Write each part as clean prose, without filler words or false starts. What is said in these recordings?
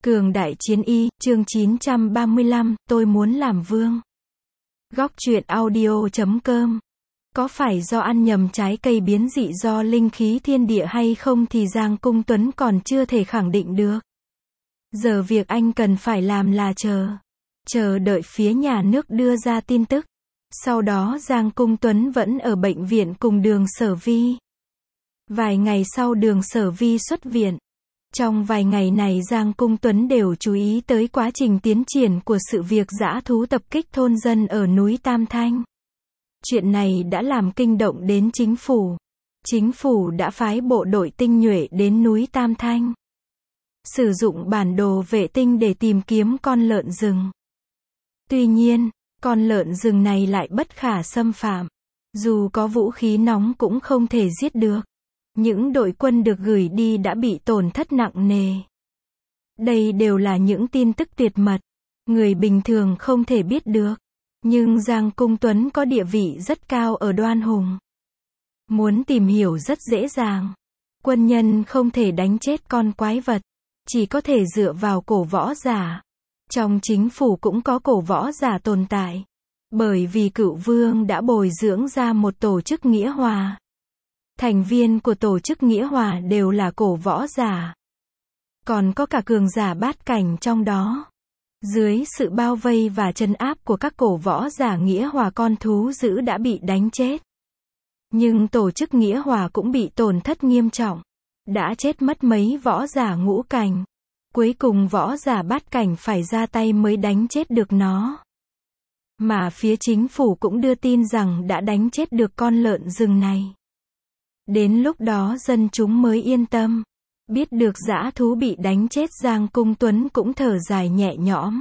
Cường đại chiến y, chương 935, tôi muốn làm vương. Góc truyện audio.com. Có phải do ăn nhầm trái cây biến dị do linh khí thiên địa hay không thì Giang Cung Tuấn còn chưa thể khẳng định được. Giờ việc anh cần phải làm là chờ đợi phía nhà nước đưa ra tin tức. Sau đó Giang Cung Tuấn vẫn ở bệnh viện cùng Đường Sở Vi. Vài ngày sau Đường Sở Vi xuất viện. Trong vài ngày này Giang Cung Tuấn đều chú ý tới quá trình tiến triển của sự việc dã thú tập kích thôn dân ở núi Tam Thanh. Chuyện này đã làm kinh động đến chính phủ. Chính phủ đã phái bộ đội tinh nhuệ đến núi Tam Thanh. Sử dụng bản đồ vệ tinh để tìm kiếm con lợn rừng. Tuy nhiên, con lợn rừng này lại bất khả xâm phạm. Dù có vũ khí nóng cũng không thể giết được. Những đội quân được gửi đi đã bị tổn thất nặng nề. Đây đều là những tin tức tuyệt mật. Người bình thường không thể biết được. Nhưng Giang Cung Tuấn có địa vị rất cao ở Đoan Hùng. Muốn tìm hiểu rất dễ dàng. Quân nhân không thể đánh chết con quái vật. Chỉ có thể dựa vào cổ võ giả. Trong chính phủ cũng có cổ võ giả tồn tại. Bởi vì Cựu Vương đã bồi dưỡng ra một tổ chức nghĩa hòa. Thành viên của tổ chức nghĩa hòa đều là cổ võ giả. Còn có cả cường giả bát cảnh trong đó. Dưới sự bao vây và trấn áp của các cổ võ giả nghĩa hòa con thú dữ đã bị đánh chết. Nhưng tổ chức nghĩa hòa cũng bị tổn thất nghiêm trọng. Đã chết mất mấy võ giả ngũ cảnh. Cuối cùng võ giả bát cảnh phải ra tay mới đánh chết được nó. Mà phía chính phủ cũng đưa tin rằng đã đánh chết được con lợn rừng này. Đến lúc đó dân chúng mới yên tâm. Biết được dã thú bị đánh chết Giang Cung Tuấn cũng thở dài nhẹ nhõm.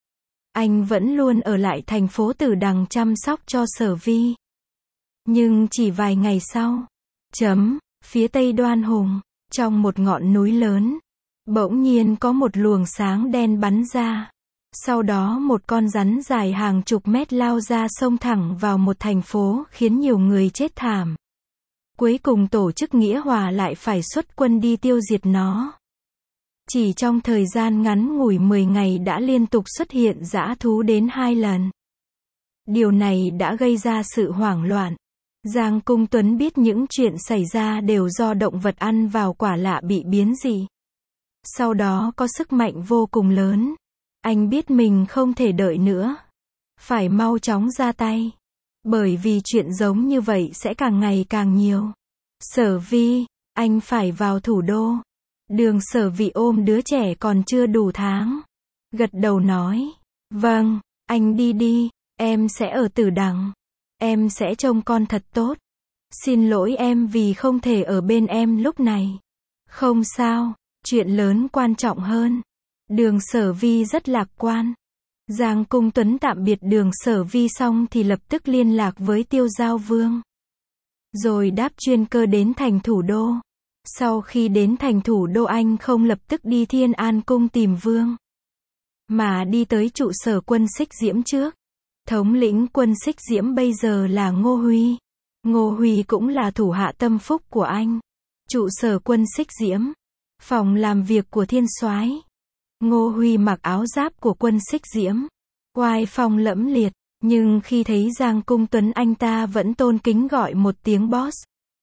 Anh vẫn luôn ở lại thành phố Tử Đằng chăm sóc cho Sở Vi. Nhưng chỉ vài ngày sau, phía tây Đoan Hùng, trong một ngọn núi lớn, bỗng nhiên có một luồng sáng đen bắn ra. Sau đó một con rắn dài hàng chục mét lao ra xông thẳng vào một thành phố khiến nhiều người chết thảm. Cuối cùng tổ chức nghĩa hòa lại phải xuất quân đi tiêu diệt nó. Chỉ trong thời gian ngắn ngủi 10 ngày đã liên tục xuất hiện dã thú đến 2 lần. Điều này đã gây ra sự hoảng loạn. Giang Cung Tuấn biết những chuyện xảy ra đều do động vật ăn vào quả lạ bị biến dị. Sau đó có sức mạnh vô cùng lớn. Anh biết mình không thể đợi nữa. Phải mau chóng ra tay. Bởi vì chuyện giống như vậy sẽ càng ngày càng nhiều. Sở Vi, anh phải vào thủ đô. Đường Sở Vi ôm đứa trẻ còn chưa đủ tháng. Gật đầu nói. Vâng, anh đi đi, em sẽ ở Tử Đằng. Em sẽ trông con thật tốt. Xin lỗi em vì không thể ở bên em lúc này. Không sao, chuyện lớn quan trọng hơn. Đường Sở Vi rất lạc quan. Giang Cung Tuấn tạm biệt Đường Sở Vi xong thì lập tức liên lạc với Tiêu Giao Vương. Rồi đáp chuyên cơ đến thành thủ đô. Sau khi đến thành thủ đô anh không lập tức đi Thiên An Cung tìm Vương. Mà đi tới trụ sở quân Xích Diễm trước. Thống lĩnh quân Xích Diễm bây giờ là Ngô Huy. Ngô Huy cũng là thủ hạ tâm phúc của anh. Trụ sở quân Xích Diễm. Phòng làm việc của Thiên Soái. Ngô Huy mặc áo giáp của quân Xích Diễm. Oai phong lẫm liệt. Nhưng khi thấy Giang Cung Tuấn anh ta vẫn tôn kính gọi một tiếng boss.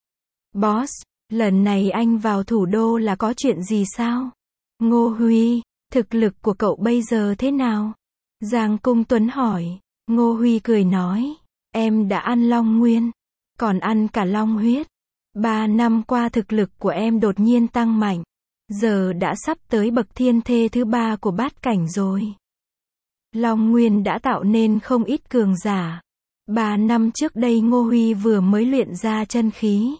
Boss, lần này anh vào thủ đô là có chuyện gì sao? Ngô Huy, thực lực của cậu bây giờ thế nào? Giang Cung Tuấn hỏi. Ngô Huy cười nói. Em đã ăn long nguyên. Còn ăn cả long huyết. 3 năm qua thực lực của em đột nhiên tăng mạnh. Giờ đã sắp tới bậc thiên thê thứ 3 của bát cảnh rồi. Long Nguyên đã tạo nên không ít cường giả. 3 năm trước đây Ngô Huy vừa mới luyện ra chân khí.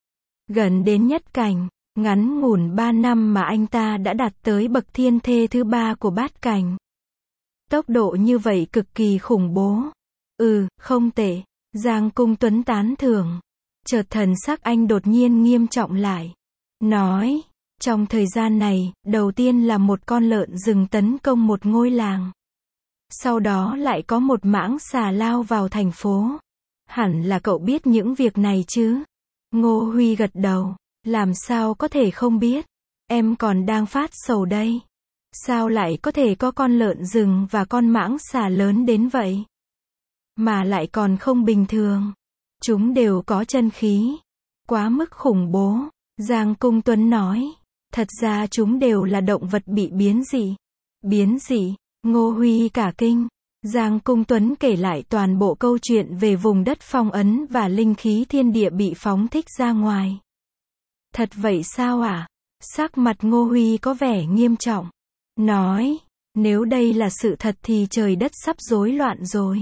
Gần đến nhất cảnh, ngắn ngủn 3 năm mà anh ta đã đạt tới bậc thiên thê thứ 3 của bát cảnh. Tốc độ như vậy cực kỳ khủng bố. Không tệ. Giang Cung Tuấn tán thưởng. Chợt thần sắc anh đột nhiên nghiêm trọng lại. Nói, trong thời gian này, đầu tiên là một con lợn rừng tấn công một ngôi làng. Sau đó lại có một mãng xà lao vào thành phố. Hẳn là cậu biết những việc này chứ? Ngô Huy gật đầu. Làm sao có thể không biết? Em còn đang phát sầu đây. Sao lại có thể có con lợn rừng và con mãng xà lớn đến vậy? Mà lại còn không bình thường. Chúng đều có chân khí. Quá mức khủng bố. Giang Cung Tuấn nói. Thật ra chúng đều là động vật bị biến dị. Biến dị? Ngô Huy cả kinh. Giang Cung Tuấn kể lại toàn bộ câu chuyện về vùng đất phong ấn và linh khí thiên địa bị phóng thích ra ngoài. Thật vậy sao ạ? Sắc mặt Ngô Huy có vẻ nghiêm trọng. Nói, nếu đây là sự thật thì trời đất sắp rối loạn rồi.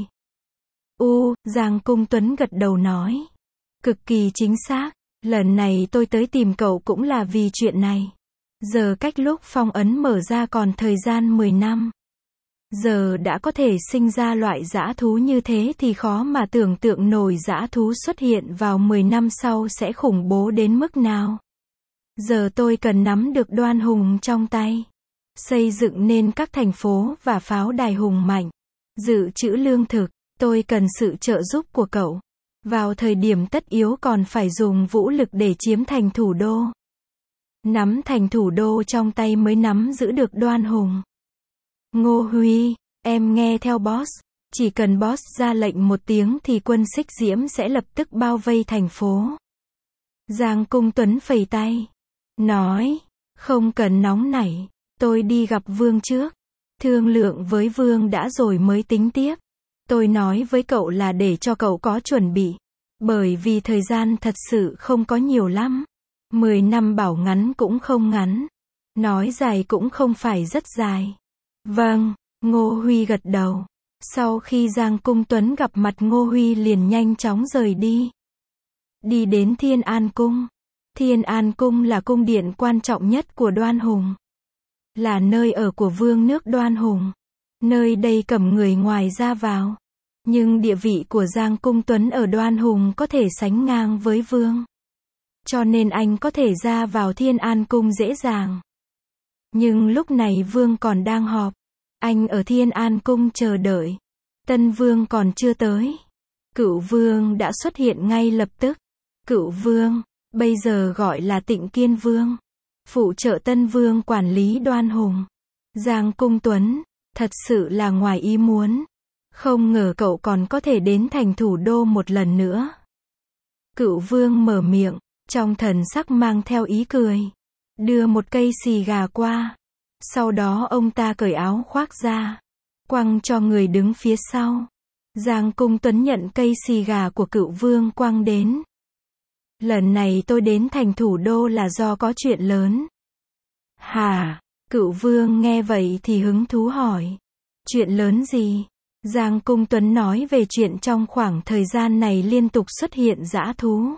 Giang Cung Tuấn gật đầu nói. Cực kỳ chính xác, lần này tôi tới tìm cậu cũng là vì chuyện này. Giờ cách lúc phong ấn mở ra còn thời gian 10 năm. Giờ đã có thể sinh ra loại dã thú như thế thì khó mà tưởng tượng nổi dã thú xuất hiện vào 10 năm sau sẽ khủng bố đến mức nào. Giờ tôi cần nắm được Đoan Hùng trong tay. Xây dựng nên các thành phố và pháo đài hùng mạnh. Dự trữ lương thực, tôi cần sự trợ giúp của cậu. Vào thời điểm tất yếu còn phải dùng vũ lực để chiếm thành thủ đô. Nắm thành thủ đô trong tay mới nắm giữ được Đoan Hùng. Ngô Huy, em nghe theo boss. Chỉ cần boss ra lệnh một tiếng thì quân Xích Diễm sẽ lập tức bao vây thành phố. Giang Cung Tuấn phẩy tay. Nói, không cần nóng nảy. Tôi đi gặp Vương trước. Thương lượng với Vương đã rồi mới tính tiếp. Tôi nói với cậu là để cho cậu có chuẩn bị. Bởi vì thời gian thật sự không có nhiều lắm. 10 năm bảo ngắn cũng không ngắn. Nói dài cũng không phải rất dài. Vâng, Ngô Huy gật đầu. Sau khi Giang Cung Tuấn gặp mặt Ngô Huy liền nhanh chóng rời đi. Đi đến Thiên An Cung. Thiên An Cung là cung điện quan trọng nhất của Đoan Hùng. Là nơi ở của vương nước Đoan Hùng. Nơi đây cấm người ngoài ra vào. Nhưng địa vị của Giang Cung Tuấn ở Đoan Hùng có thể sánh ngang với vương. Cho nên anh có thể ra vào Thiên An Cung dễ dàng. Nhưng lúc này vương còn đang họp. Anh ở Thiên An Cung chờ đợi. Tân vương còn chưa tới. Cựu vương đã xuất hiện ngay lập tức. Cựu vương, bây giờ gọi là Tịnh Kiên Vương. Phụ trợ Tân vương quản lý Đoan Hùng. Giang Cung Tuấn, thật sự là ngoài ý muốn. Không ngờ cậu còn có thể đến thành thủ đô một lần nữa. Cựu vương mở miệng, trong thần sắc mang theo ý cười. Đưa một cây xì gà qua. Sau đó ông ta cởi áo khoác ra. Quăng cho người đứng phía sau. Giang Cung Tuấn nhận cây xì gà của cựu vương quăng đến. Lần này tôi đến thành thủ đô là do có chuyện lớn. Hả? Cựu vương nghe vậy thì hứng thú hỏi. Chuyện lớn gì? Giang Cung Tuấn nói về chuyện trong khoảng thời gian này liên tục xuất hiện dã thú.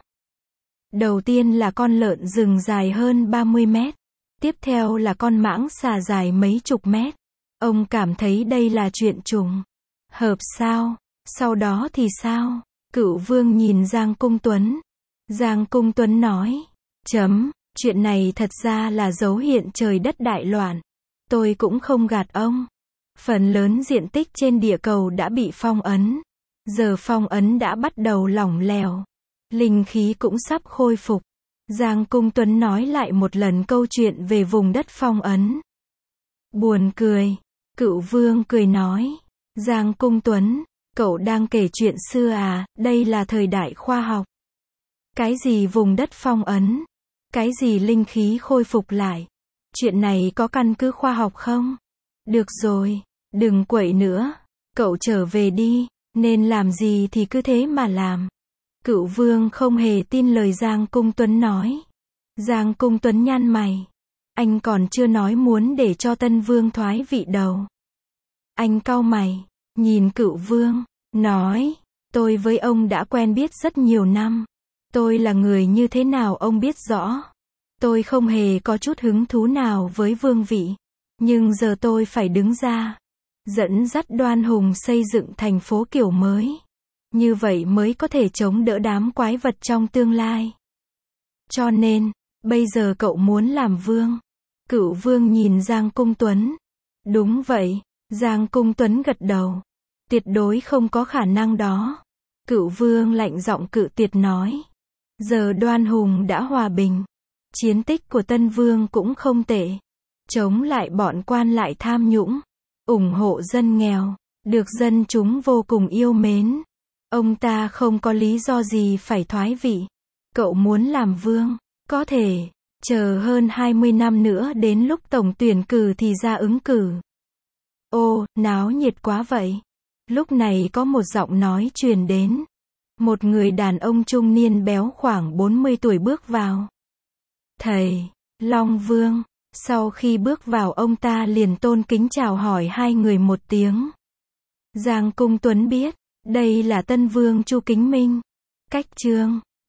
Đầu tiên là con lợn rừng dài hơn 30 mét. Tiếp theo là con mãng xà dài mấy chục mét. Ông cảm thấy đây là chuyện trùng hợp sao? Sau đó thì sao? Cựu vương nhìn Giang Cung Tuấn. Giang Cung Tuấn nói. Chuyện này thật ra là dấu hiện trời đất đại loạn. Tôi cũng không gạt ông. Phần lớn diện tích trên địa cầu đã bị phong ấn. Giờ phong ấn đã bắt đầu lỏng lẻo. Linh khí cũng sắp khôi phục. Giang Cung Tuấn nói lại một lần câu chuyện về vùng đất phong ấn. Buồn cười. Cựu vương cười nói. Giang Cung Tuấn, cậu đang kể chuyện xưa à, đây là thời đại khoa học. Cái gì vùng đất phong ấn? Cái gì linh khí khôi phục lại? Chuyện này có căn cứ khoa học không? Được rồi, đừng quậy nữa. Cậu trở về đi, nên làm gì thì cứ thế mà làm. Cựu vương không hề tin lời Giang Cung Tuấn nói. Giang Cung Tuấn nhăn mày. Anh còn chưa nói muốn để cho Tân vương thoái vị đầu. Anh cau mày, nhìn cựu vương, nói. Tôi với ông đã quen biết rất nhiều năm. Tôi là người như thế nào ông biết rõ. Tôi không hề có chút hứng thú nào với vương vị. Nhưng giờ tôi phải đứng ra. Dẫn dắt Đoan Hùng xây dựng thành phố kiểu mới. Như vậy mới có thể chống đỡ đám quái vật trong tương lai. Cho nên, bây giờ cậu muốn làm vương. Cựu vương nhìn Giang Cung Tuấn. Đúng vậy, Giang Cung Tuấn gật đầu. Tuyệt đối không có khả năng đó. Cựu vương lạnh giọng cự tuyệt nói. Giờ Đoan Hùng đã hòa bình. Chiến tích của Tân vương cũng không tệ. chống lại bọn quan lại tham nhũng, ủng hộ dân nghèo, được dân chúng vô cùng yêu mến. Ông ta không có lý do gì phải thoái vị. Cậu muốn làm vương, có thể chờ hơn 20 năm nữa đến lúc tổng tuyển cử thì ra ứng cử. Ô, náo nhiệt quá vậy. Lúc này có một giọng nói truyền đến. Một người đàn ông trung niên béo khoảng 40 tuổi bước vào. Thầy, Long Vương. Sau khi bước vào ông ta liền tôn kính chào hỏi hai người một tiếng. Giang Cung Tuấn biết, đây là Tân Vương Chu Kính Minh. Cách chương